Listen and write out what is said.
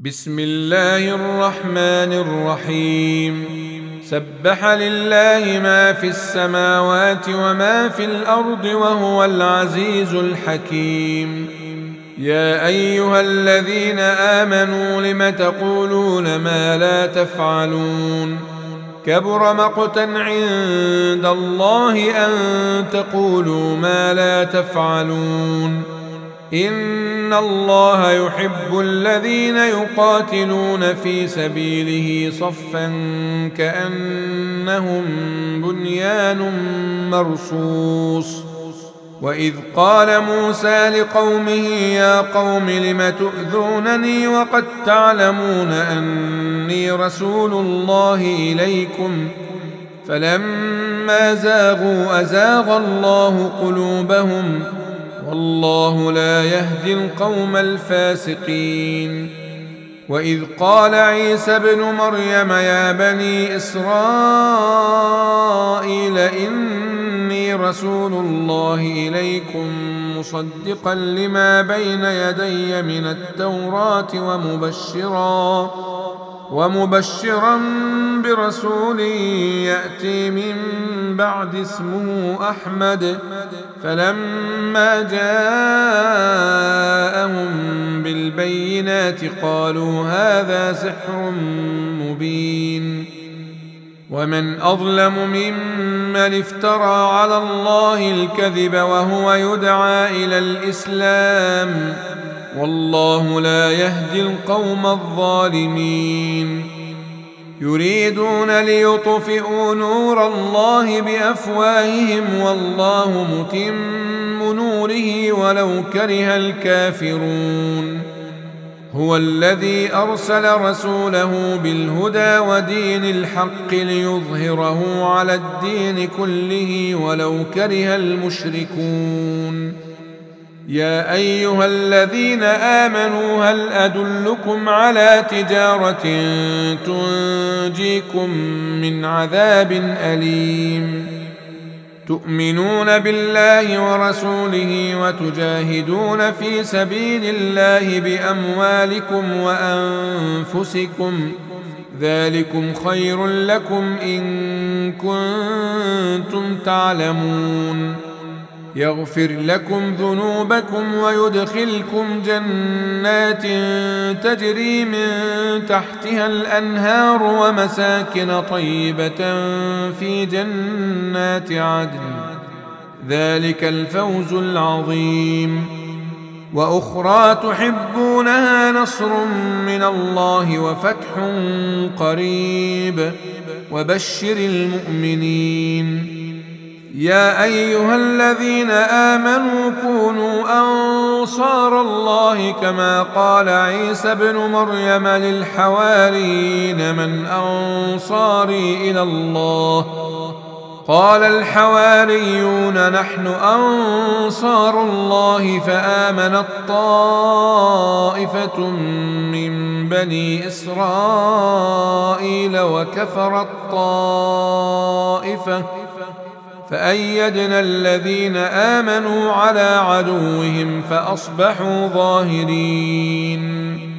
بسم الله الرحمن الرحيم. سبح لله ما في السماوات وما في الأرض وهو العزيز الحكيم. يا أيها الذين آمنوا لم تقولون ما لا تفعلون؟ كبر مقتا عند الله أن تقولوا ما لا تفعلون. إن الله يحب الذين يقاتلون في سبيله صفا كأنهم بنيان مرصوص. وإذ قال موسى لقومه يا قوم لم تؤذونني وقد تعلمون أني رسول الله إليكم فلما زاغوا أزاغ الله قلوبهم والله لا يهدي القوم الفاسقين. وإذ قال عيسى ابن مريم يا بني إسرائيل إني رسول الله إليكم مصدقا لما بين يدي من التوراة ومبشرا برسول يأتي من بعد اسمه أحمد. فلما جاءهم بالبينات قالوا هذا سحر مبين. ومن أظلم ممن افترى على الله الكذب وهو يدعى إلى الإسلام والله لا يهدي القوم الظالمين. يريدون ليطفئوا نور الله بأفواههم والله متم نوره ولو كره الكافرون. هو الذي أرسل رسوله بالهدى ودين الحق ليظهره على الدين كله ولو كره المشركون. يا أيها الذين آمنوا هل أدلكم على تجارة تنجيكم من عذاب أليم؟ تؤمنون بالله ورسوله وتجاهدون في سبيل الله بأموالكم وأنفسكم ذلكم خير لكم إن كنتم تعلمون. يغفر لكم ذنوبكم ويدخلكم جنات تجري من تحتها الأنهار ومساكن طيبة في جنات عدن ذلك الفوز العظيم. وأخرى تحبونها نصر من الله وفتح قريب وبشر المؤمنين. يا أيها الذين آمنوا كونوا أنصار الله كما قال عيسى ابن مريم للحواريين من أنصاري إلى الله؟ قال الحواريون نحن أنصار الله فآمنت طائفة من بني إسرائيل وكفرت طائفة فأيدنا الذين آمنوا على عدوهم فأصبحوا ظاهرين.